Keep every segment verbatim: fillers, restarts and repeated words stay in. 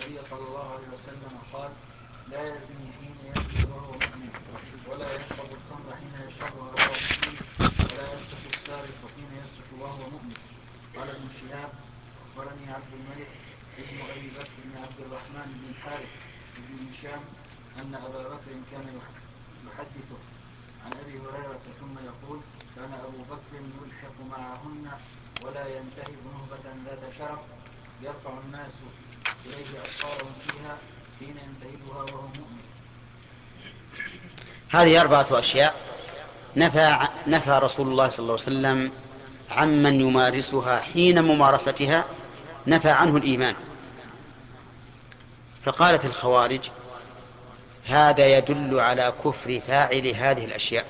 النبي صلى الله عليه وسلم قال: لا يزني حين يزني وهو مؤمن، ولا يشرب الخمر حين يشربها وهو مؤمن، ولا يسرق السارق حين يسرق وهو مؤمن. قال ابن شهاب: أخبرني عبد الملك ابن أبي بكر بن عبد الرحمن بن الحارث بن هشام أن أبا بكر كان يحدثه عن أبي هريرة ثم يقول: كان أبو بكر يلحق معهن ولا ينتهب نهبة ذات شرف يرفع الناس إليه أبصارهم فيها حين ينتهبها وهو مؤمن. هذه أربعة أشياء نفى, نفى رسول الله صلى الله عليه وسلم عمن يمارسها حين ممارستها، نفى عنه الإيمان. فقالت الخوارج: هذا يدل على كفر فاعل هذه الأشياء،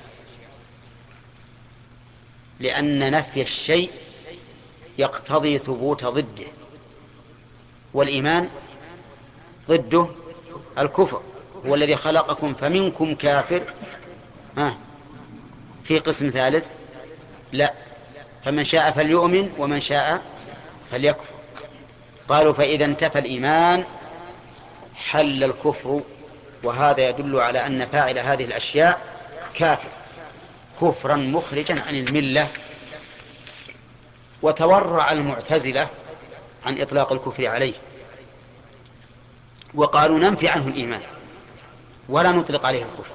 لأن نفي الشيء يقتضي ثبوت ضده، والإيمان ضده الكفر. هو الذي خلقكم فمنكم كافر. ها في قسم ثالث؟ لا، فمن شاء فليؤمن ومن شاء فليكفر. قالوا: فإذا انتفى الإيمان حل الكفر، وهذا يدل على أن فاعل هذه الأشياء كافر كفرا مخرجا عن الملة. وتورع المعتزلة عن إطلاق الكفر عليه، وقالوا: ننفي عنه الإيمان ولا نطلق عليه الكفر،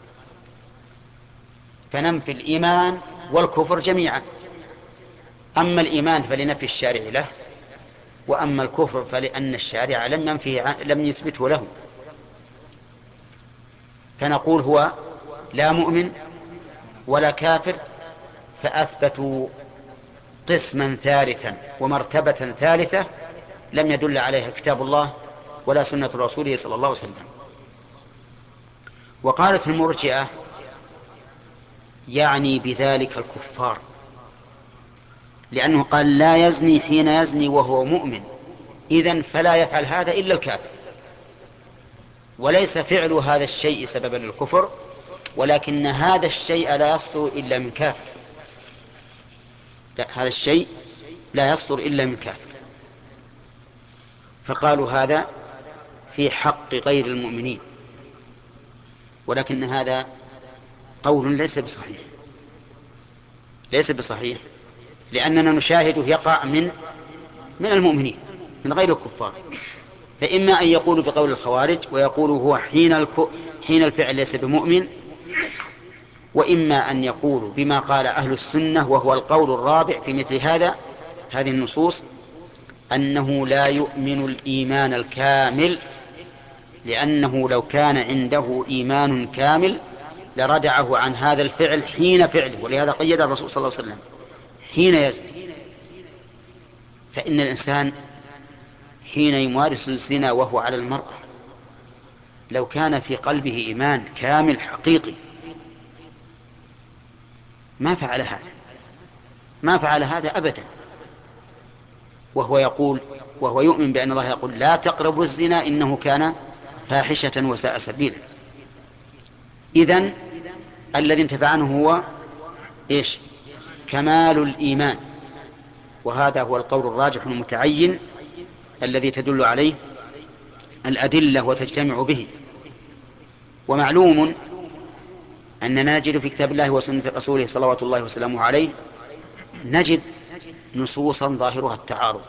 فننفي الإيمان والكفر جميعا. أما الإيمان فلنفي الشارع له، وأما الكفر فلأن الشارع لم ينفيه لم يثبته له. فنقول: هو لا مؤمن ولا كافر، فأثبتوا قسما ثالثا ومرتبة ثالثة لم يدل عليها كتاب الله ولا سنة رسوله صلى الله عليه وسلم. وقالت المرجئة: يعني بذلك الكفار، لأنه قال: لا يزني حين يزني وهو مؤمن، إذن فلا يفعل هذا إلا الكافر، وليس فعل هذا الشيء سببا للكفر، ولكن هذا الشيء لا يصدر إلا من كافر. لا، هذا الشيء لا يصدر إلا من كافر. فقالوا: هذا في حق غير المؤمنين، ولكن هذا قول ليس بصحيح، ليس بصحيح، لأننا نشاهده يقع من من المؤمنين من غير الكفار. فإما أن يقولوا بقول الخوارج ويقولوا هو حين, حين الفعل ليس بمؤمن، وإما أن يقولوا بما قال أهل السنة وهو القول الرابع في مثل هذا هذه النصوص، أنه لا يؤمن الإيمان الكامل، لأنه لو كان عنده إيمان كامل لردعه عن هذا الفعل حين فعله، ولهذا قيد الرسول صلى الله عليه وسلم حين يزني. فإن الإنسان حين يمارس الزنا وهو على المرأة لو كان في قلبه إيمان كامل حقيقي ما فعل هذا، ما فعل هذا أبدا، وهو يقول وهو يؤمن بأن الله يقول: لا تقربوا الزنا إنه كان فاحشة وساء سبيلا. إذن الذي انتفع عنه هو إيش؟ كمال الإيمان، وهذا هو القول الراجح المتعين الذي تدل عليه الأدلة وتجتمع به. ومعلوم أننا نجد في كتاب الله وسنة رسوله صلوات الله وسلامه عليه نجد نصوصا ظاهرها التعارض،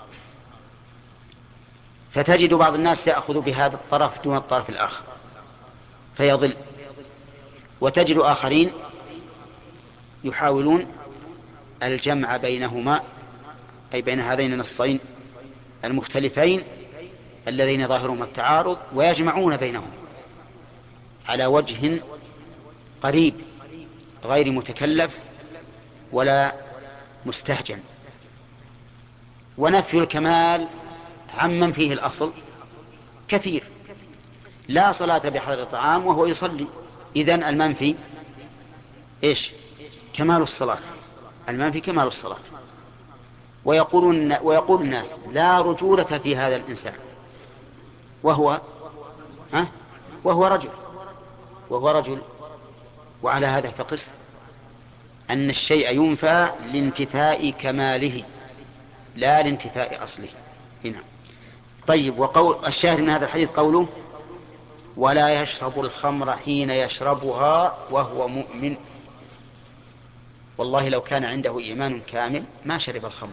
فتجد بعض الناس يأخذ بهذا الطرف دون الطرف الآخر فيضل، وتجد آخرين يحاولون الجمع بينهما، أي بين هذين النصين المختلفين الذين ظاهرهما التعارض، ويجمعون بينهم على وجه قريب غير متكلف ولا مستهجن. ونفي الكمال عمن فيه الأصل كثير. لا صلاة بحضر الطعام وهو يصلي، إذن المنفي إيش؟ كمال الصلاة، المنفي كمال الصلاة. ويقولون ويقول الناس: لا رجولة في هذا الإنسان، وهو ها وهو رجل وهو رجل وعلى هذا فقس أن الشيء ينفى لانتفاء كماله لا لانتفاء أصله. هنا طيب، وقول الشاهد من هذا الحديث قوله ولا يشرب الخمر حين يشربها وهو مؤمن. والله لو كان عنده إيمان كامل ما شرب الخمر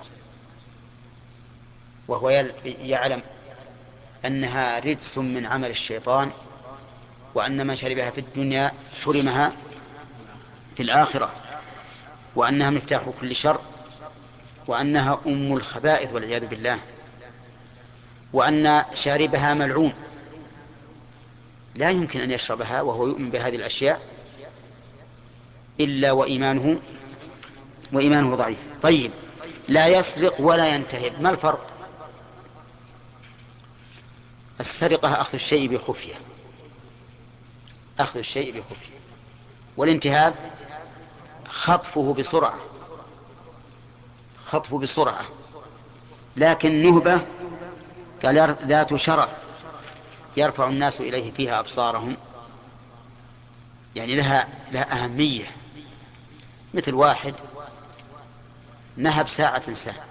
وهو يعلم أنها رجس من عمل الشيطان، وأن من شربها في الدنيا حرمها في الآخرة، وأنها مفتاح كل شر، وأنها أم الخبائث والعياذ بالله، وأن شاربها ملعون. لا يمكن أن يشربها وهو يؤمن بهذه الأشياء إلا وإيمانه وإيمانه ضعيف. طيب، لا يسرق ولا ينتهب، ما الفرق؟ السرقة أخذ الشيء بخفية، أخذ الشيء بخفية، والانتهاب خطفه بسرعة، خطفه بسرعة. لكن نهبة قال ذات شرف يرفع الناس إليه فيها أبصارهم، يعني لها, لها أهمية. مثل واحد نهب ساعة ساعة،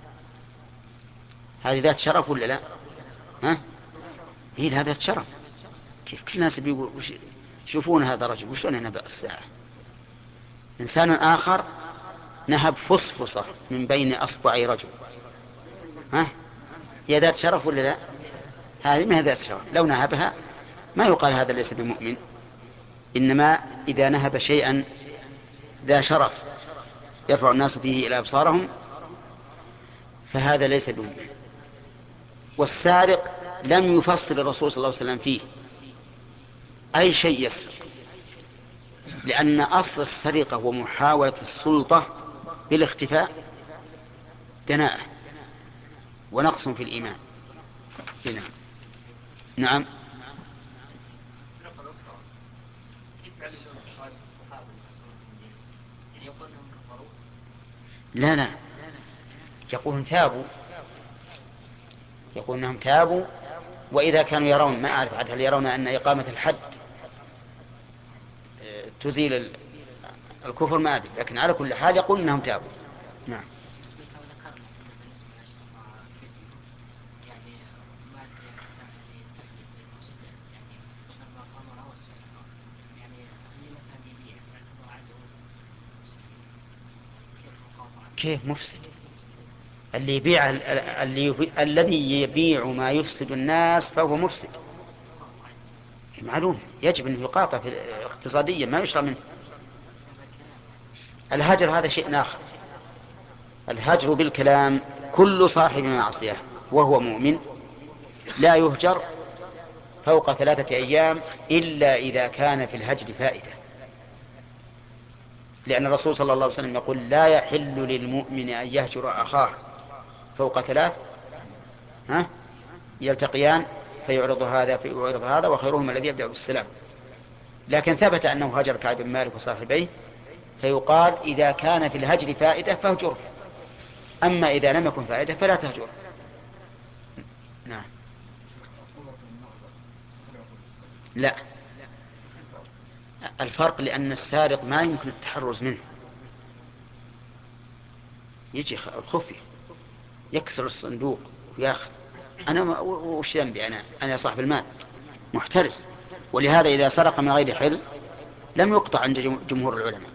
هذه ذات شرف ولا لا؟ ها؟ هي لها ذات شرف. كيف كل الناس بيقول شوفون هذا الرجل وشلون ينهب الساعة. إنسان آخر نهب فصفصة من بين أصبعي رجل، ها؟ هي ذات شرف ولا لا؟ هذه ما هي ذات شرف. لو نهبها ما يقال هذا ليس بمؤمن، إنما إذا نهب شيئا ذا شرف يرفع الناس فيه إلى أبصارهم فهذا ليس بمؤمن. والسارق لم يفصل الرسول صلى الله عليه وسلم فيه أي شيء يسرق، لأن أصل السرقة ومحاولة السلطة بالاختفاء دناءة ونقص في الإيمان. نعم نعم. لا لا، يقولون تابوا، يقول أنهم تابوا، وإذا كانوا يرون، ما أعرف عاد هل يرون أن إقامة الحد تزيل الكفر ما أدري، لكن على كل حال يقول أنهم تابوا. نعم. كيف مفسد؟ اللي يبيع اللي يبيع الذي يبيع ما يفسد الناس فهو مفسد، معلوم، يجب أن يقاطع اقتصاديا، ما يشرى منه. الهجر هذا شيء آخر. الهجر بالكلام كل صاحب معصية وهو مؤمن لا يهجر فوق ثلاثة أيام إلا إذا كان في الهجر فائدة، لأن الرسول صلى الله عليه وسلم يقول لا يحل للمؤمن أن يهجر أخاه فوق ثلاث ها يلتقيان فيعرض هذا فيعرض هذا وخيرهم الذي يبدأ بالسلام. لكن ثبت أنه هجر كعب بن مالك وصاحبيه، فيقال إذا كان في الهجر فائدة فاهجره، أما إذا لم يكن فائدة فلا تهجره. نعم. لا، الفرق لأن السارق ما يمكن التحرز منه، يجي خفي يكسر الصندوق وياخذ. أنا وش ذنبي؟ أنا أنا صاحب المال محترس. ولهذا إذا سرق من غير حرز لم يقطع عند جمهور العلماء.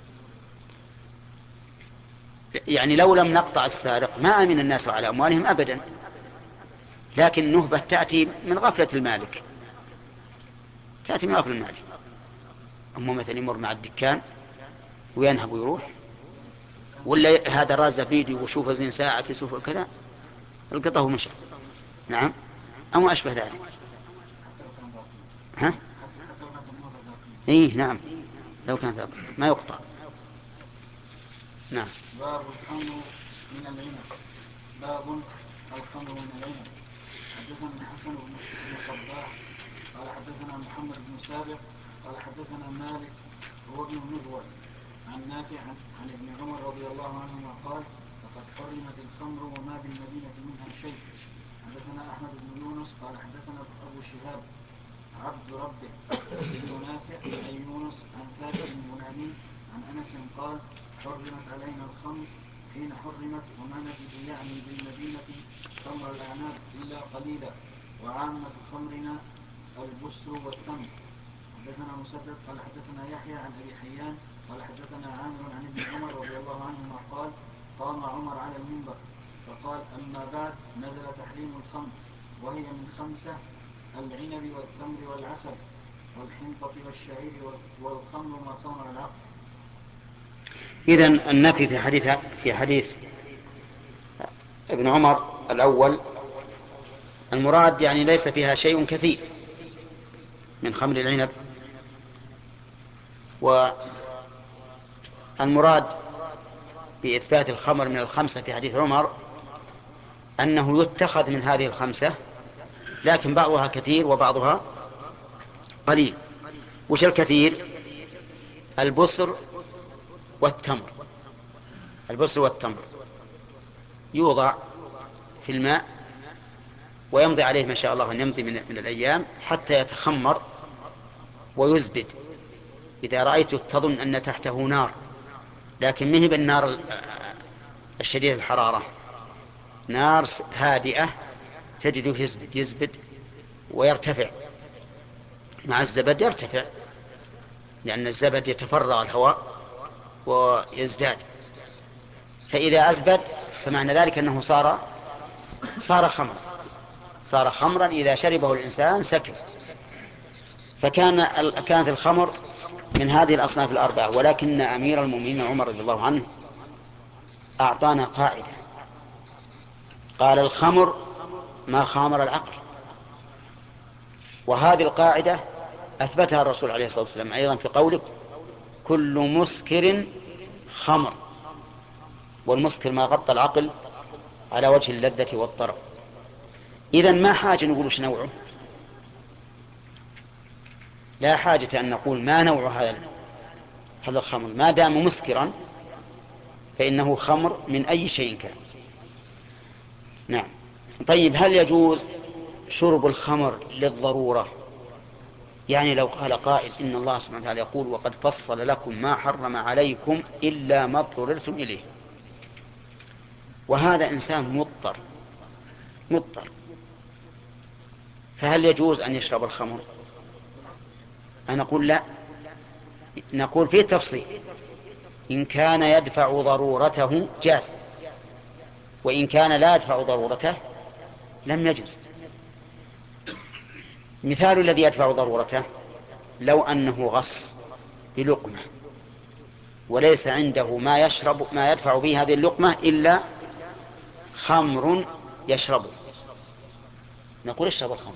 يعني لو لم نقطع السارق ما أمن الناس على أموالهم أبدا، لكن النهبة تأتي من غفلة المالك، تأتي من غفلة المالك. أما مثلا يمر مع الدكان وينهب ويروح، ولا هذا راز فيديو وشوف زين ساعة يشوف كذا القطه ومشى. نعم، أو أشبه ذلك. ها؟ إيه نعم، لو كان ذلك ما يقطع. نعم. باب الخمر من العنب. باب الخمر من العنب. حدثنا الحسن بن صباح قال حدثنا محمد بن سابق قال حدثنا مالك هو ابن مغول عن نافع عن ابن عمر رضي الله عنهما قال لقد حرمت الخمر وما بالمدينة منها شيء. حدثنا أحمد بن يونس قال حدثنا أبو شهاب عبد ربه ابن نافع عن يونس عن ثابت بن بناني عن أنس قال حرمت علينا الخمر حين حرمت وما نجد يعني بالمدينة خمر الأعناب إلا قليلا وعامة خمرنا البسر والتمر. حدثنا مسدد قال حدثنا يحيى عن أبي حيان قال حدثنا عامر عن ابن عمر رضي الله عنهما قال قام عمر على المنبر فقال أما بعد نزل تحريم الخمر وهي من خمسة العنب والتمر والعسل والحنطة والشعير والخمر ما خمر العقل. إذن النفي في حديث في حديث ابن عمر الأول المراد يعني ليس فيها شيء كثير من خمر العنب، والمراد بإثبات الخمر من الخمسة في حديث عمر أنه يتخذ من هذه الخمسة لكن بعضها كثير وبعضها قليل. وش الكثير؟ البصر والتمر. البصر والتمر يوضع في الماء ويمضي عليه ما شاء الله أن يمضي من, من الأيام حتى يتخمر ويزبد. إذا رأيته تظن أن تحته نار، لكن مهب النار الشديد الحرارة، نار هادئة تجد يزبد, يزبد ويرتفع مع الزبد، يرتفع لأن الزبد يتفرغ الهواء ويزداد. فإذا أزبد فمعنى ذلك أنه صار صار خمر صار خمرا إذا شربه الإنسان سكر. فكان كانت الخمر من هذه الأصناف الأربعة، ولكن أمير المؤمنين عمر رضي الله عنه أعطانا قاعدة قال الخمر ما خامر العقل، وهذه القاعدة أثبتها الرسول عليه الصلاة والسلام أيضا في قوله كل مسكر خمر، والمسكر ما غطى العقل على وجه اللذة والطرب. إذن ما حاجة نقول وش نوعه، لا حاجة أن نقول ما نوع هذا هذا الخمر، ما دام مسكرا فإنه خمر من أي شيء كان. نعم. طيب هل يجوز شرب الخمر للضرورة؟ يعني لو قال قائل إن الله سبحانه وتعالى يقول وقد فصل لكم ما حرم عليكم إلا ما اضطررتم إليه، وهذا إنسان مضطر مضطر فهل يجوز أن يشرب الخمر؟ أنا أقول لا، نقول فيه تفصيل، إن كان يدفع ضرورته جاز، وإن كان لا يدفع ضرورته لم يجوز. مثال الذي يدفع ضرورته لو أنه غص بلقمة وليس عنده ما يشرب ما يدفع به هذه اللقمة إلا خمر يشربه، نقول اشرب الخمر.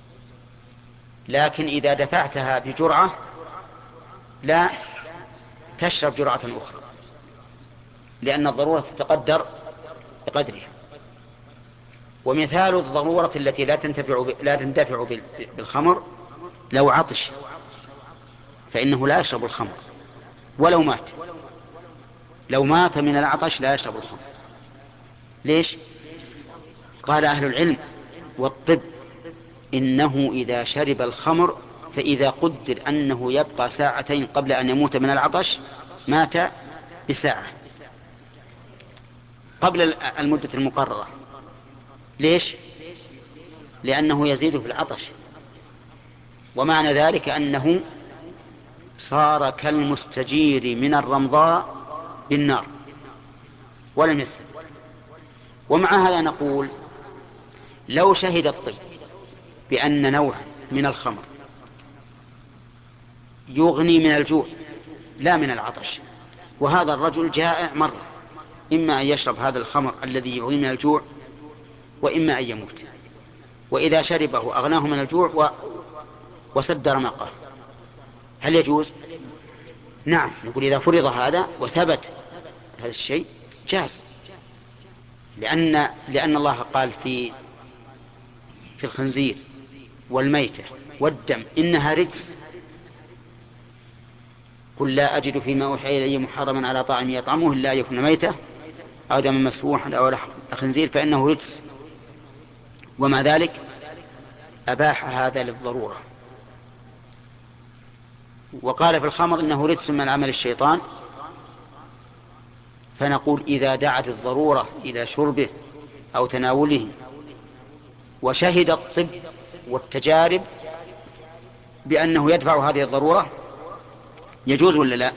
لكن إذا دفعتها بجرعة لا تشرب جرعة أخرى، لأن الضرورة تتقدر بقدرها. ومثال الضرورة التي لا تنتفع لا تندفع بالخمر لو عطش فإنه لا يشرب الخمر ولو مات، لو مات من العطش لا يشرب الخمر. ليش؟ قال أهل العلم والطب إنه إذا شرب الخمر فإذا قدر أنه يبقى ساعتين قبل أن يموت من العطش مات بساعة قبل المدة المقررة. ليش؟ لأنه يزيد في العطش، ومعنى ذلك أنه صار كالمستجير من الرمضاء بالنار ولم يسلم. ومع هذا نقول لو شهد الطب بأن نوعا من الخمر يغني من الجوع لا من العطش، وهذا الرجل جائع مرة، إما أن يشرب هذا الخمر الذي يغني من الجوع وإما أن يموت، وإذا شربه أغناه من الجوع و... وسد رمقه، هل يجوز؟ نعم، نقول إذا فرض هذا وثبت هذا الشيء جاز، لأن لأن الله قال في في الخنزير والميتة والدم إنها رجس، قل لا أجد فيما أوحي إلي محرما على طاعم يطعمه إلا أن يكون ميتة أو دما مسفوحا أو لحم خنزير فإنه رجس، ومع ذلك أباح هذا للضرورة. وقال في الخمر إنه رجس من عمل الشيطان فنقول إذا دعت الضرورة إلى شربه أو تناوله وشهد الطب والتجارب بأنه يدفع هذه الضرورة يجوز ولا لا؟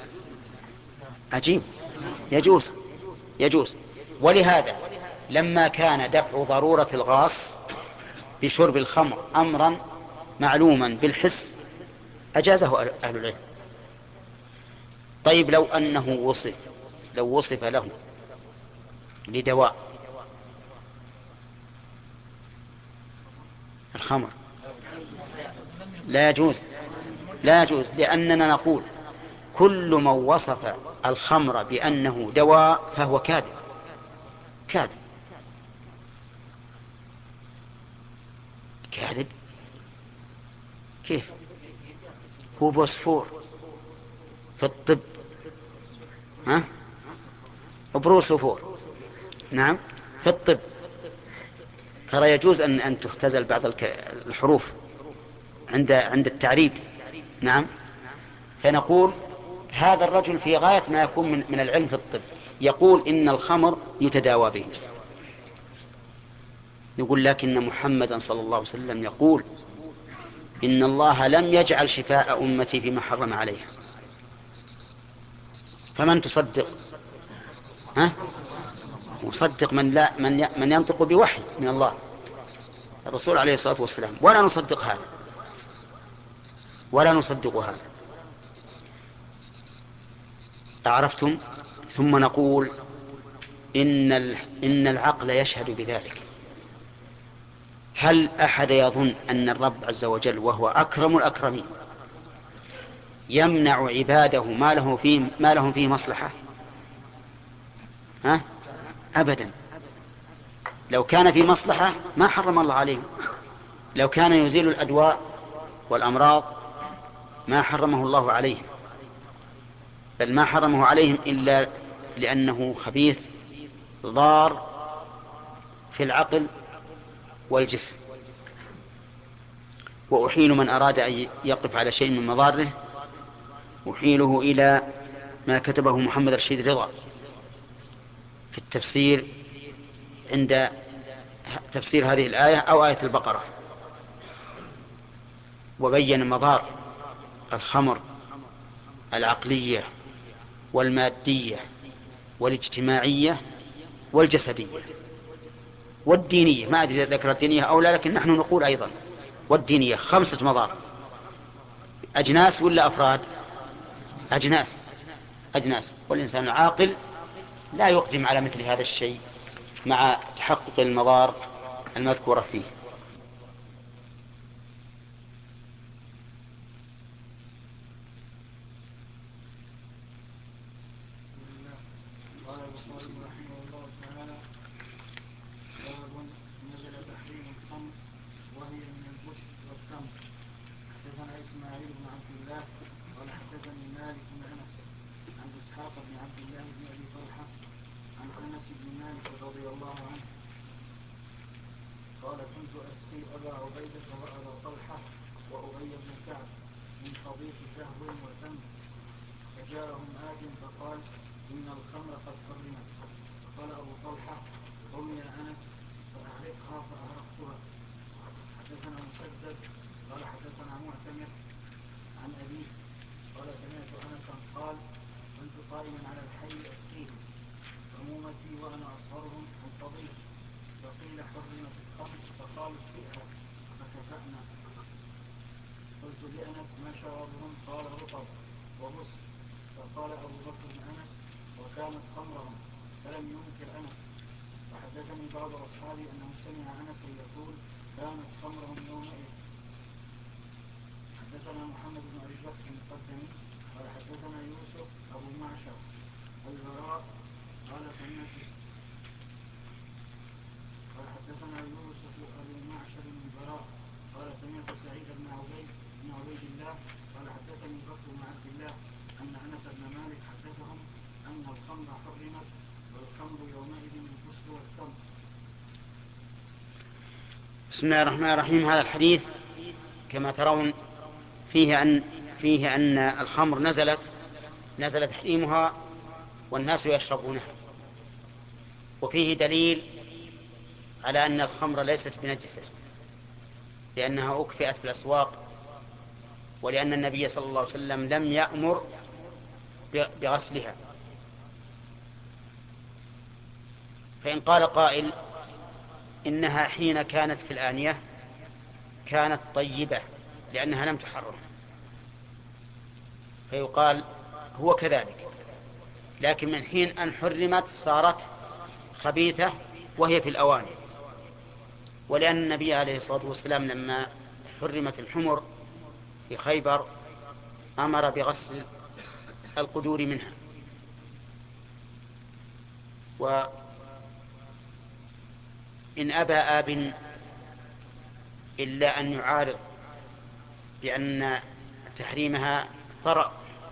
عجيب، يجوز يجوز. ولهذا لما كان دفع ضرورة الغاص بشرب الخمر أمرا معلوما بالحس أجازه أهل العلم. طيب لو أنه وصف لو وصف له لدواء الخمر لا يجوز، لا يجوز، لأننا نقول كل من وصف الخمر بأنه دواء فهو كاذب كاذب كاذب. كيف؟ هو بوسفور في الطب، ها؟ بروسفور، نعم، في الطب. ترى يجوز أن أن تختزل بعض الحروف عند عند التعريب، نعم. فنقول هذا الرجل في غاية ما يكون من, من العلم في الطب يقول إن الخمر يتداوى به. نقول لكن محمدا صلى الله عليه وسلم يقول إن الله لم يجعل شفاء أمتي فيما حرم عليها. فمن تصدق؟ ها؟ وصدق من لا من من ينطق بوحي من الله الرسول عليه الصلاة والسلام، ولا نصدق هذا ولا نصدق هذا. عرفتم؟ ثم نقول إن إن العقل يشهد بذلك. هل أحد يظن أن الرب عز وجل وهو أكرم الأكرمين يمنع عباده ما لهم فيه ما لهم فيه مصلحة؟ ها؟ أبدا. لو كان في مصلحة ما حرم الله عليهم. لو كان يزيل الأدواء والأمراض ما حرمه الله عليهم، بل ما حرمه عليهم إلا لأنه خبيث ضار في العقل والجسم. وأحيل من أراد أن يقف على شيء من مضاره أحيله إلى ما كتبه محمد رشيد رضا في التفسير عند تفسير هذه الآية أو آية البقرة، وبين مضار الخمر العقلية والمادية والاجتماعية والجسدية والدينية. ما أدري إذا ذكر الدينية أو لا، لكن نحن نقول أيضا والدينية. خمسة مضار. أجناس ولا أفراد؟ أجناس أجناس. والإنسان العاقل لا يقدم على مثل هذا الشيء مع تحقق المضار المذكورة فيه. قال البخاري رحمه الله تعالى: باب نزل تحريم الخمر وهي من البشر والتمر. حدثنا اسماعيل بن عبد الله قال حدثني مالك بن انس عن اسحاق بن عبد الله بن ابي طلحه عن انس بن مالك رضي الله عنه قال: كنت اسقي ابا عبيده وابا طلحه وابي بن كعب من خضيق شهو وتمر، فجاءهم آت فقال: إن الخمر قد حرمت. فقال أبو طلحة: قم يا أنس فأهرقها، فأهرقتها. حدثنا مسدد قال حدثنا معتمر عن أبيه قال: سمعت أنسا قال: كنت قائما على الحي أسقيهم عمومتي وأنا أصغرهم الفضيل، فقيل: حرمت الخمر، فقالوا: اتقها، فكفأنا. قلت لأنس: ما شرابهم؟ قال: رطب وبسر. فقال أبو بكر بن أنس: وكانت خمرهم، فلم ينكر أنس. فحدثني بعض أصحابي أنه سمع أنسا يقول: كانت خمرهم يومئذ. حدثنا محمد بن أبي بكر المقدمي قال حدثنا يوسف أبو معشر البراء قال سمعت قال حدثنا يوسف أبو معشر البراء قال سمعت سعيد بن عبيد بن عبيد الله قال حدثني بكر بن عبد الله أن أنس بن مالك حدثهم أن الخمر حرمت، والخمر يومئذ البسر والتمر. بسم الله الرحمن الرحيم. هذا الحديث كما ترون فيه أن فيه أن الخمر نزلت نزل تحريمها والناس يشربونه. وفيه دليل على أن الخمر ليست بنجسة، لأنها أكفئت في الأسواق، ولأن النبي صلى الله عليه وسلم لم يأمر بغسلها. فإن قال قائل إنها حين كانت في الآنية كانت طيبة لأنها لم تحرم، فيقال هو كذلك، لكن من حين أن حرمت صارت خبيثة وهي في الأواني. ولأن النبي عليه الصلاة والسلام لما حرمت الحمر في خيبر أمر بغسل القدور منها. وإن أبى آب إلا أن يعارض بأن تحريمها طرأ،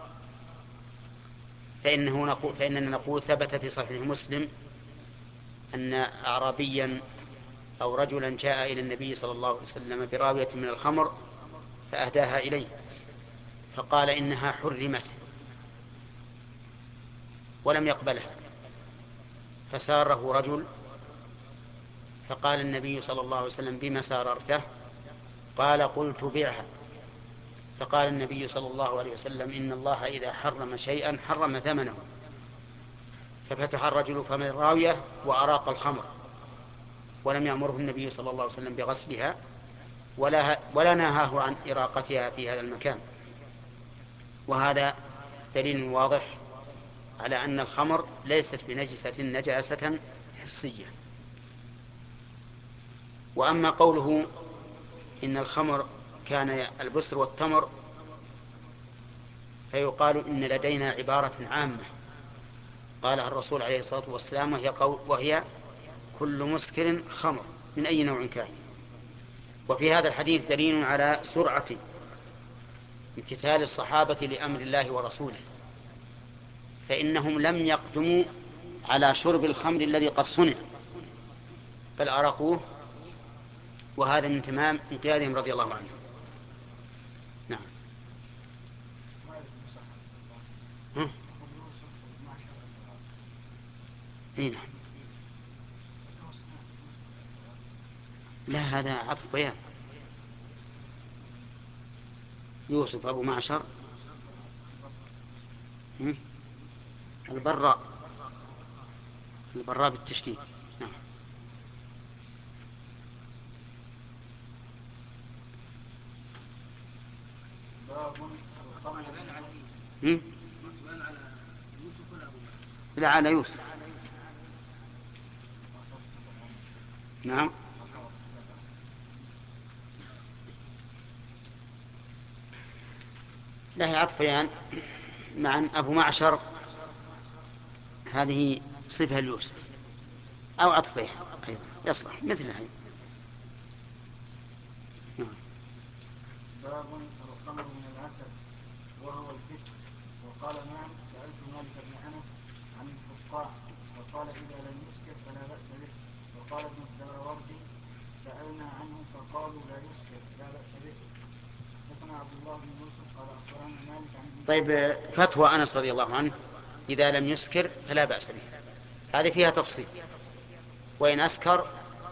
فإنه نقول فإننا نقول ثبت في صحيح مسلم أن أعرابيا أو رجلا جاء إلى النبي صلى الله عليه وسلم براوية من الخمر فأهداها إليه، فقال إنها حرمت ولم يقبلها، فساره رجل، فقال النبي صلى الله عليه وسلم بما ساررته؟ قال قلت بعها. فقال النبي صلى الله عليه وسلم إن الله إذا حرم شيئا حرم ثمنه. ففتح الرجل فم الراوية وأراق الخمر، ولم يأمره النبي صلى الله عليه وسلم بغسلها ولا, ولا نهاه عن إراقتها في هذا المكان. وهذا دليل واضح على أن الخمر ليست بنجسة نجاسة حسية. وأما قوله إن الخمر كان البسر والتمر، فيقال إن لدينا عبارة عامة قالها الرسول عليه الصلاة والسلام، وهي, قول وهي كل مسكر خمر من أي نوع كان. وفي هذا الحديث دليل على سرعة امتثال الصحابة لأمر الله ورسوله، فإنهم لم يقدموا على شرب الخمر الذي قد صنع بل أرقوه، وهذا من تمام انقيادهم رضي الله عنهم. نعم. ها؟ نعم. لا، هذا عطف بيان. يوسف أبو معشر البراء، البراء بالتشديد. نعم. لا، على يوسف. نعم. له عطف بيان مع أن أبو معشر هذه صفة ليوسف، أو عطف بيان أيضا يصلح مثلها. نعم. باب الخمر من العسل وهو الفتح. وقال نعم سألت مالك بن أنس عن الفقاع فقال إذا لم يسكر فلا بأس به. وقال ابن الدراوردي سألنا عنه فقالوا لا يسكر لا بأس به. حدثنا عبد الله بن يوسف قال أخبرنا مالك عن. طيب، فتوى أنس رضي الله عنه إذا لم يسكر فلا بأس به، هذه فيها تفصيل. وإن أسكر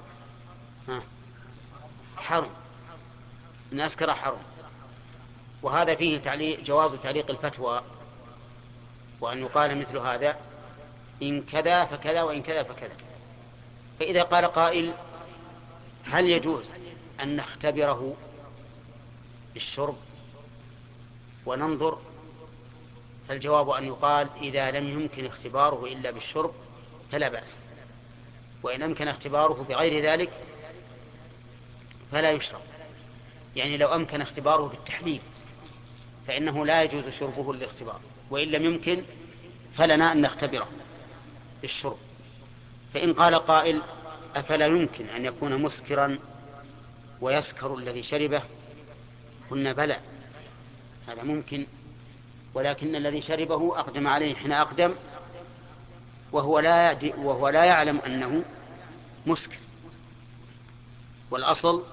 حرم، إن أسكر حرم. وهذا فيه تعليق جواز تعليق الفتوى، وأن يقال مثل هذا إن كذا فكذا وإن كذا فكذا. فإذا قال قائل هل يجوز أن نختبره بالشرب وننظر؟ فالجواب أن يقال إذا لم يمكن اختباره إلا بالشرب فلا بأس، وإن أمكن اختباره بغير ذلك فلا يشرب. يعني لو أمكن اختباره بالتحليل فإنه لا يجوز شربه للاختبار، وإن لم يمكن فلنا أن نختبره بالشرب. فإن قال قائل أفلا يمكن أن يكون مسكرا ويسكر الذي شربه؟ قلنا بلى، هذا ممكن، ولكن الذي شربه أقدم عليه حين أقدم وهو لا, وهو لا يعلم أنه مسكر، والأصل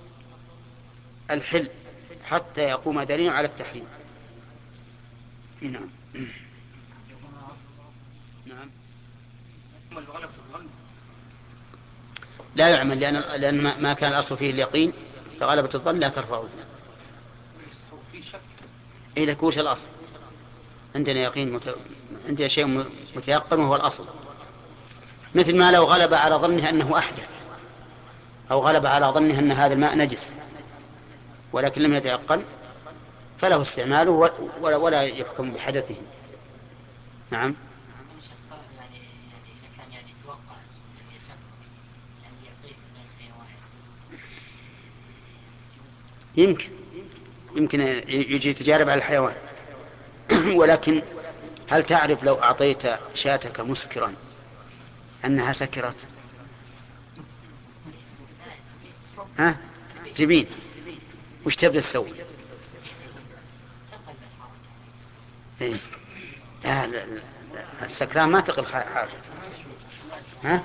الحل حتى يقوم دليل على التحريم. نعم. نعم. لا يعمل لأن, لأن ما كان الأصل فيه اليقين فغلبة الظن لا ترفعه. إيه لك وش الأصل؟ عندنا يقين مت... عندنا شيء متيقن وهو الأصل، مثل ما لو غلب على ظنه أنه أحدث أو غلب على ظنه أن هذا الماء نجس ولكن لم يتيقن فله استعماله ولا, ولا يحكم بحدثه. نعم. يمكن يمكن يجي تجارب على الحيوان ولكن هل تعرف لو أعطيت شاتك مسكرا أنها سكرت؟ ها؟ تبين وش تبدأ تسوي؟ إيه؟ لا لا لا. السكران ما تقل حاجته. ها؟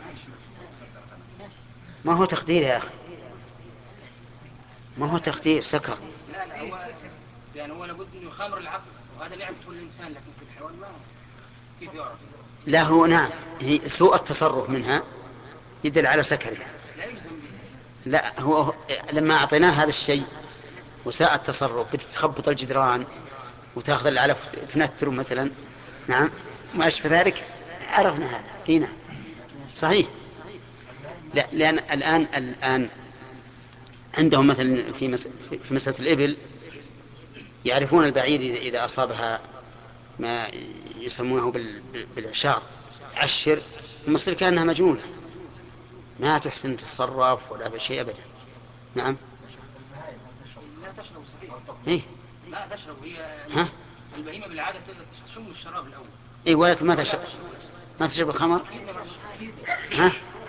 ما هو تقدير يا أخي، ما هو تقدير سكر. لا لا هو يعني هو لابد انه يخامر العقل وهذا لعب كل انسان، لكن في الحيوان ما كيف يعرف؟ لا هو نعم سوء التصرف منها يدل على سكرها. لا يلزم به. لا هو لما أعطيناه هذا الشيء وساء التصرف بتتخبط الجدران وتأخذ العلف تنثر مثلا، نعم ما أشبه ذلك، عرفنا هذا. هنا صحيح. لا لأن الآن الآن عندهم مثلا في مس... في مسألة الإبل يعرفون البعير إذا أصابها ما يسمونه بال... بالعشار عشر المصير كأنها مجنونة ما تحسن تتصرف ولا بشيء أبدا. نعم. لا تشرب صحيح. إيه؟ لا تشرب هي. ها؟ البهيمة بالعادة تشم الشراب الأول. إيه ولكن ما تشرب ما تشرب الخمر. ها؟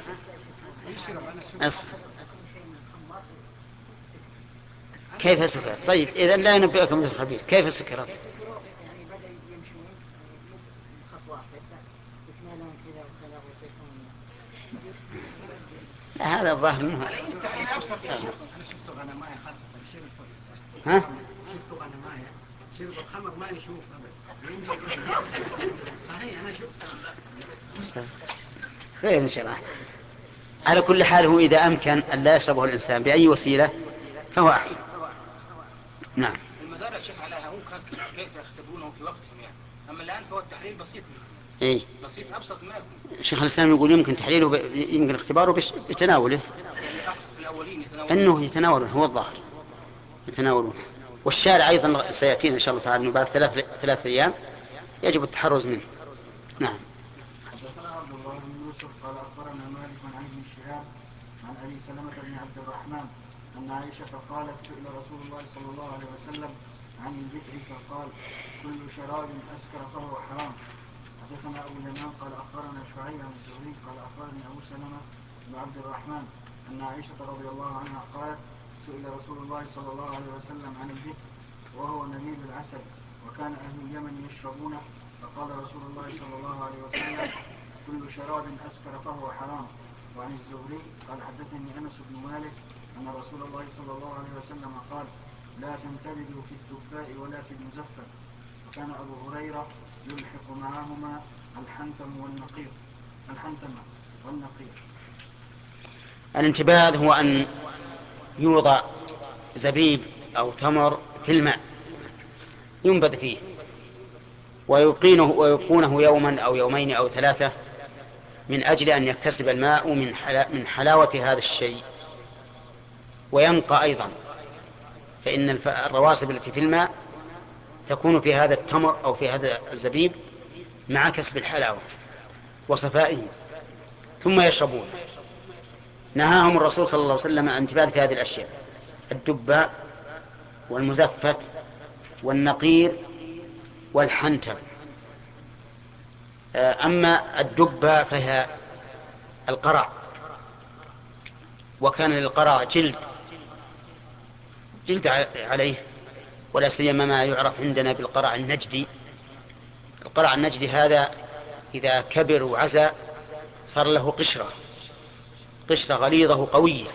أصف. كيف سكرت؟ طيب إذا لا ينبئكم مثل الخبير. كيف سكرت؟ لا هذا الظاهر منه. أنا شفت غنماية خاصة شرب. ها؟ شفت غنماية شرب الخمر ما يشوف أبدا. صحيح أنا شفت. خير إن شاء الله. على كل حال هو إذا أمكن أن لا يشربه الإنسان بأي وسيلة فهو أحسن. نعم. المدار الشيخ عليها هم كيف يختبرونه في وقتهم يعني، أما الآن فهو التحليل بسيط. إيه؟ بسيط أبسط ما يكون. الشيخ الإسلام يقول يمكن تحليله ب... يمكن اختباره بش... بتناوله. يعني أقصد في الأولين يتناولون. أنه يتناوله هو الظاهر يتناولونه. والشارع أيضا سيأتينا إن شاء الله تعالى بعد ثلاث ثلاث أيام يجب التحرز منه. نعم. حدثنا عبد الله بن يوسف قال أخبرنا مالك عن ابن شهاب عن أبي سلمة بن عبد الرحمن أن عائشة قالت سئل رسول الله صلى الله عليه وسلم عن البكر فقال كل شراب أسكر فهو حرام. حدثنا أبو اليمان قال أخبرنا شعيب عن الزهري قال أخبرني أبو سلمة بن عبد الرحمن أن عائشة رضي الله عنها قالت سئل رسول الله صلى الله عليه وسلم عن البكر وهو نبيذ العسل وكان أهل اليمن يشربونه فقال رسول الله صلى الله عليه وسلم كل شراب أسكر فهو حرام. وعن الزهري قال حدثني أنس بن مالك أن رسول الله صلى الله عليه وسلم قال لا تنتبذوا في الدباء ولا في المزفت. وكان أبو هريرة يلحق معهما الحنتم والنقير الحنتم والنقير. الانتباذ هو أن يوضع زبيب أو تمر في الماء ينبذ فيه ويبقينه ويبقونه يوما أو يومين أو ثلاثة من أجل أن يكتسب الماء من حلا من حلاوة هذا الشيء وينقى أيضا، فإن الرواسب التي في الماء تكون في هذا التمر أو في هذا الزبيب مع كسب الحلاوة وصفائه ثم يشربون. نهاهم الرسول صلى الله عليه وسلم عن انتباذ في هذه الأشياء الدباء والمزفت والنقير والحنتم. أما الدباء فهي القرع، وكان للقرع جلد جلد عليه، ولا سيما ما يعرف عندنا بالقرع النجدي. القرع النجدي هذا إذا كبر وعزى صار له قشرة قشرة غليظة قوية،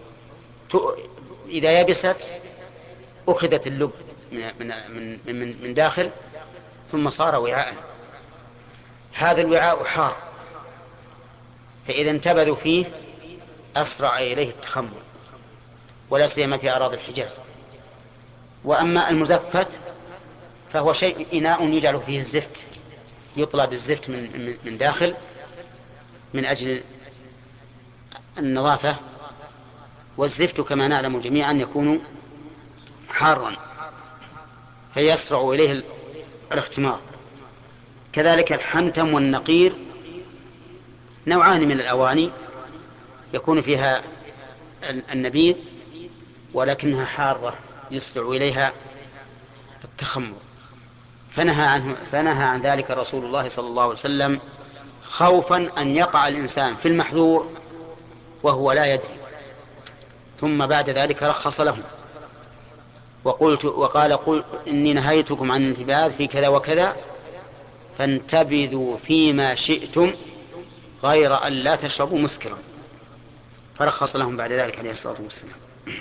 إذا يبست أخذت اللب من, من, من, من داخل ثم صار وعاء. هذا الوعاء حار، فإذا انتبذوا فيه أسرع إليه التخمر، ولا سيما في أراضي الحجاز. وأما المزفت فهو شيء إناء يجعل فيه الزفت، يطلى بالزفت من من داخل من أجل النظافة، والزفت كما نعلم جميعا يكون حارا فيسرع إليه الاختمار. كذلك الحنتم والنقير نوعان من الأواني يكون فيها النبيذ ولكنها حارة يسرع إليها التخمر، فنهى عنه فنهى عن ذلك رسول الله صلى الله عليه وسلم خوفا أن يقع الإنسان في المحذور وهو لا يدري، ثم بعد ذلك رخص لهم وقلت وقال قل إني نهيتكم عن الانتباذ في كذا وكذا فانتبذوا فيما شئتم غير أن لا تشربوا مسكرا، فرخص لهم بعد ذلك عليه الصلاة والسلام.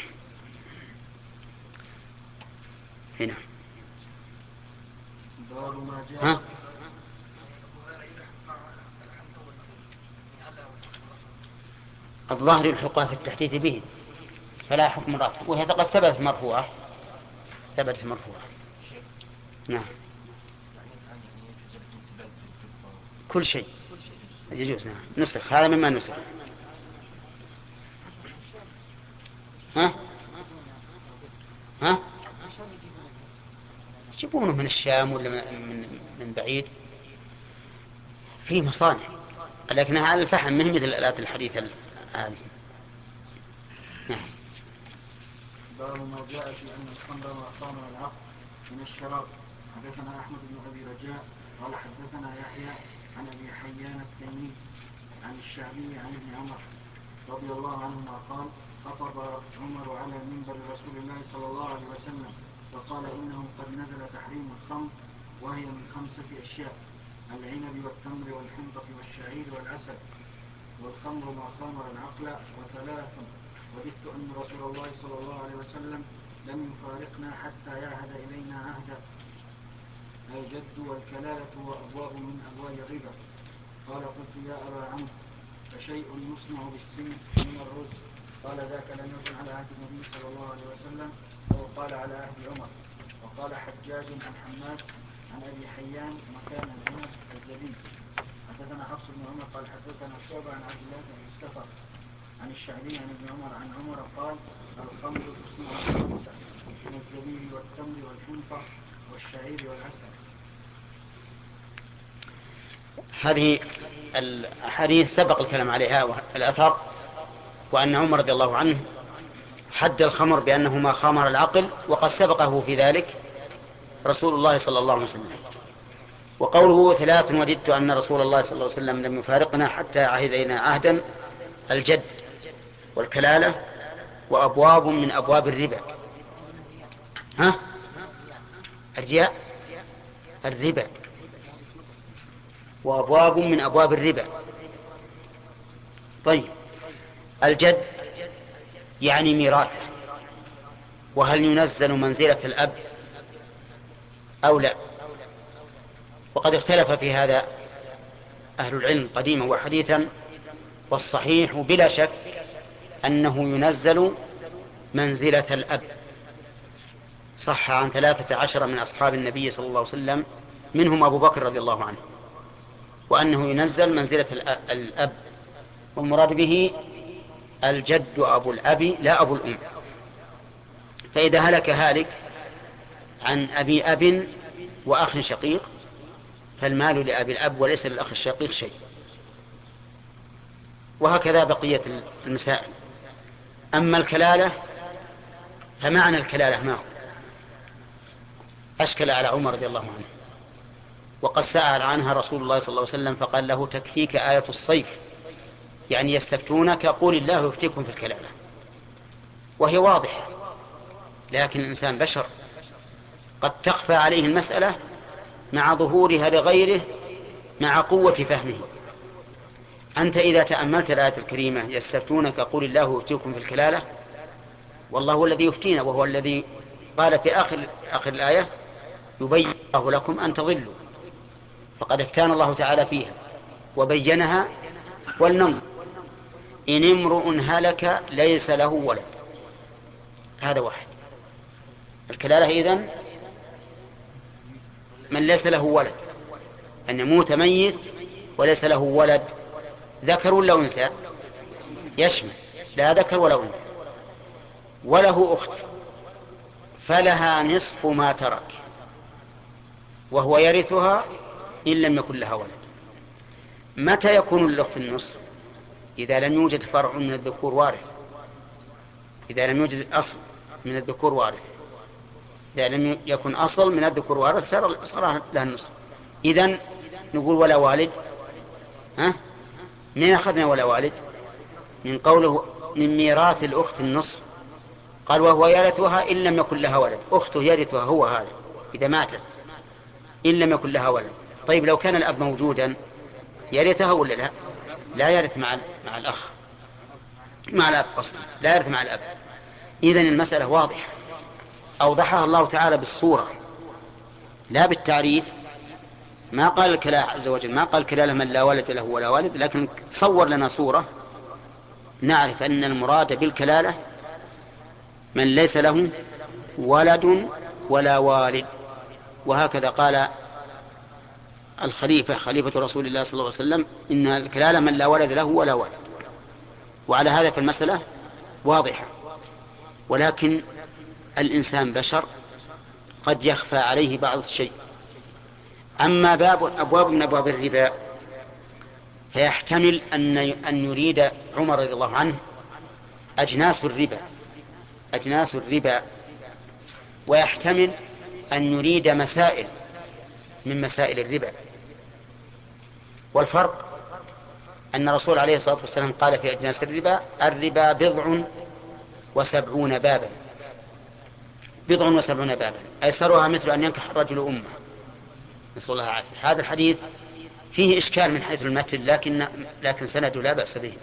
هنا ها؟ الظاهر الحقوق في التحديث به فلا حكم رفع، وهي قد ثبتت مرفوعة ثبتت مرفوعة. نعم كل شيء يجوز. نعم نسخ، هذا مما نسخ. ها ها يجيبونه من الشام ولا من من بعيد في مصانع، لكنها على الفحم مهم مثل الآلات الحديثة هذه. نعم. باب ما جاء في أن الخمر والخمر والعقل من الشراب. حدثنا أحمد بن أبي رجاء قال حدثنا يحيى عن أبي حيان التيمي عن الشعبي عن ابن عمر رضي الله عنهما قال خطب عمر على منبر رسول الله صلى الله عليه وسلم فقال إنه قد نزل تحريم الخمر وهي من خمسة أشياء: العنب والتمر والحنطة والشعير والعسل، والخمر ما خمر العقل، وثلاث وددت أن رسول الله صلى الله عليه وسلم لم يفارقنا حتى يعهد إلينا عهدا، الجد والكلالة وأبواب من أبواب الربا. قال قلت يا أبا عمرو فشيء يصنع بالسن من الرز؟ قال ذاك لم يكن على عهد النبي صلى الله عليه وسلم وقال على عهد عمر. وقال حجاج عن حماد عن أبي حيان مكان العنب الزبيب. حدثنا حفص بن عمر قال حدثنا شعبة عن عبد الله بن السفر عن الشعبي عن ابن عمر عن عمر قال الخمر تصنع بالخمسة من الزبيب والتمر والحنطة والشعير والعسل. هذه الحديث سبق الكلام عليها الأثر، وأن عمر رضي الله عنه حد الخمر بأنه ما خامر العقل، وقد سبقه في ذلك رسول الله صلى الله عليه وسلم. وقوله ثلاث وددت أن رسول الله صلى الله عليه وسلم لم يفارقنا حتى عهد إلينا عهدا: الجد والكلالة وأبواب من أبواب الربا. ها الرياء الربا وأبواب من أبواب الربا. طيب الجد يعني ميراثه، وهل ينزل منزلة الأب أو لا؟ وقد اختلف في هذا أهل العلم قديما وحديثا، والصحيح بلا شك أنه ينزل منزلة الأب. صح عن ثلاثة عشر من أصحاب النبي صلى الله عليه وسلم منهم أبو بكر رضي الله عنه، وأنه ينزل منزلة الأب، والمراد به الجد أبو الأب لا أبو الأم. فإذا هلك هالك عن أبي أب وأخ شقيق فالمال لأبي الأب وليس للأخ الشقيق شيء. وهكذا بقية المسائل. أما الكلالة فمعنى الكلالة ما هو؟ أشكل على عمر رضي الله عنه، وقد سأل عنها رسول الله صلى الله عليه وسلم فقال له: تكفيك آية الصيف، يعني يستفتونك قول الله يفتيكم في الكلالة. وهي واضحة، لكن الإنسان بشر قد تخفى عليه المسألة مع ظهورها لغيره مع قوة فهمه. أنت إذا تأملت الآية الكريمة يستفتونك قول الله يفتيكم في الكلالة، والله هو الذي يفتينا، وهو الذي قال في آخر, آخر الآية: يبين الله لكم أن تضلوا. فقد افتان الله تعالى فيها وبينها. ولننظر: إن امرؤ هلك ليس له ولد، هذا واحد. الكلالة إذن من ليس له ولد، أن يموت ميت وليس له ولد، ذكر ولا أنثى؟ يشمل لا ذكر ولا أنثى. وله أخت فلها نصف ما ترك وهو يرثها إن لم يكن لها ولد. متى يكون للأخت النصف؟ إذا لم يوجد فرع من الذكور وارث، إذا لم يوجد أصل من الذكور وارث، إذا لم يكن أصل من الذكور وارث صار لها النصف. إذن نقول ولا والد. ها؟ من أخذنا ولا والد؟ من قوله من ميراث الأخت النصف، قال وهو يرثها إن لم يكن لها ولد. أخته يرثها هو هذا إذا ماتت إن لم يكن لها ولد. طيب لو كان الأب موجودا يرثها ولا لا؟ لا يرث مع مع الأخ مع الأب قصدي، لا يرث مع الأب. إذن المسألة واضحة، أوضحها الله تعالى بالصورة لا بالتعريف. ما قال الكلام عز وجل، ما قال كلالة من لا ولد له ولا والد، لكن تصور لنا صورة نعرف أن المراد بالكلالة من ليس له ولد ولا والد. وهكذا قال الخليفة خليفة رسول الله صلى الله عليه وسلم: إن الكلالة من لا ولد له ولا والد. وعلى هذا في المسألة واضحة. ولكن الإنسان بشر قد يخفى عليه بعض الشيء. أما باب أبواب من أبواب الربا فيحتمل أن أن يريد عمر رضي الله عنه أجناس الربا أجناس الربا ويحتمل أن يريد مسائل من مسائل الربا. والفرق أن الرسول عليه الصلاة والسلام قال في أجناس الربا: الربا بضع وسبعون بابا. بضع وسبعون بابا أيسرها مثل أن ينكح الرجل أمه، نسأل الله العافية. هذا الحديث فيه إشكال من حيث المتن، لكن لكن سنده لا بأس به.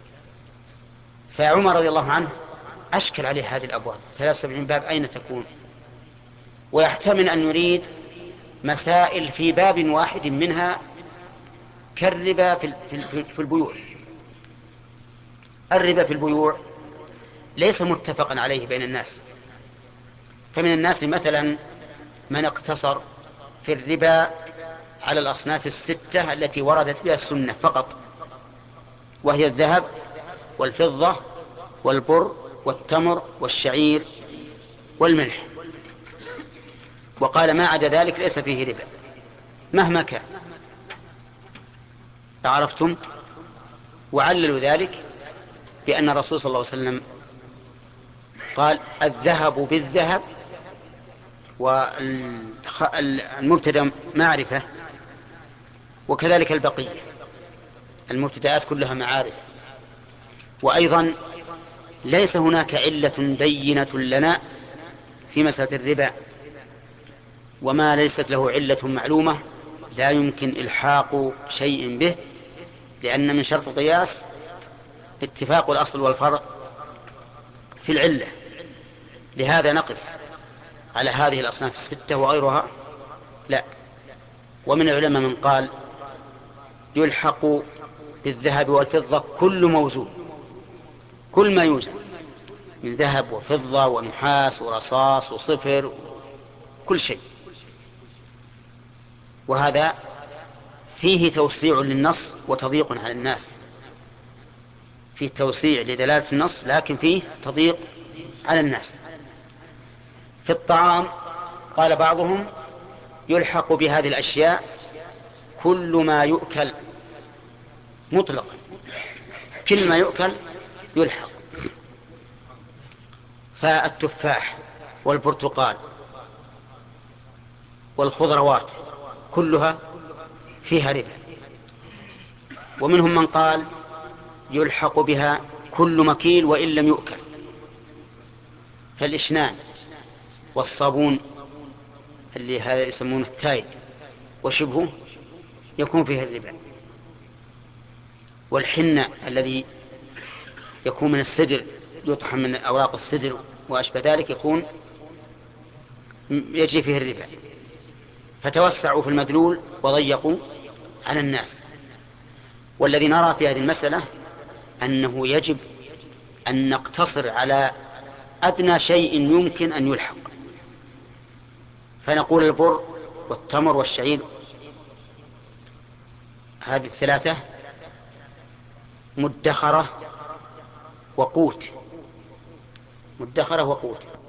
فعمر رضي الله عنه أشكل عليه هذه الأبواب ثلاث وسبعين باب أين تكون؟ ويحتمل أن يريد مسائل في باب واحد منها كالربا في في البيوع. الربا في البيوع ليس متفقا عليه بين الناس، فمن الناس مثلا من اقتصر في الربا على الأصناف الستة التي وردت بها السنة فقط، وهي الذهب والفضة والبر والتمر والشعير والملح، وقال ما عدا ذلك ليس فيه ربا مهما كان. عرفتم؟ وعللوا ذلك بأن الرسول صلى الله عليه وسلم قال: الذهب بالذهب، والمبتدأ معرفة، وكذلك البقية المبتدآت كلها معارف. وأيضا ليس هناك علة بينة لنا في مسألة الربا، وما ليست له علة معلومة لا يمكن إلحاق شيء به، لأن من شرط القياس اتفاق الأصل والفرق في العلة. لهذا نقف على هذه الأصناف الستة وغيرها لا. ومن العلماء من قال يلحق بالذهب والفضة كل موزون، كل ما يوزن من ذهب وفضة ونحاس ورصاص وصفر، كل شيء. وهذا فيه توسيع للنص وتضييق على الناس، فيه توسيع لدلالة النص لكن فيه تضييق على الناس. في الطعام قال بعضهم يلحق بهذه الأشياء كل ما يؤكل مطلقا، كل ما يؤكل يلحق. فالتفاح والبرتقال والخضروات كلها فيها ربا. ومنهم من قال يلحق بها كل مكيل وإن لم يؤكل، فالإشنان والصابون اللي هذا يسمونه التايد وشبهه يكون فيها الربا، والحنة الذي يكون من السدر يطحن من أوراق السدر وأشبه ذلك يكون يجري فيه الربا. فتوسعوا في المدلول وضيقوا على الناس. والذي نرى في هذه المسألة أنه يجب أن نقتصر على أدنى شيء يمكن أن يلحق، فنقول البر والتمر والشعير، هذه الثلاثة مدخرة وقوت، مدخرة وقوت.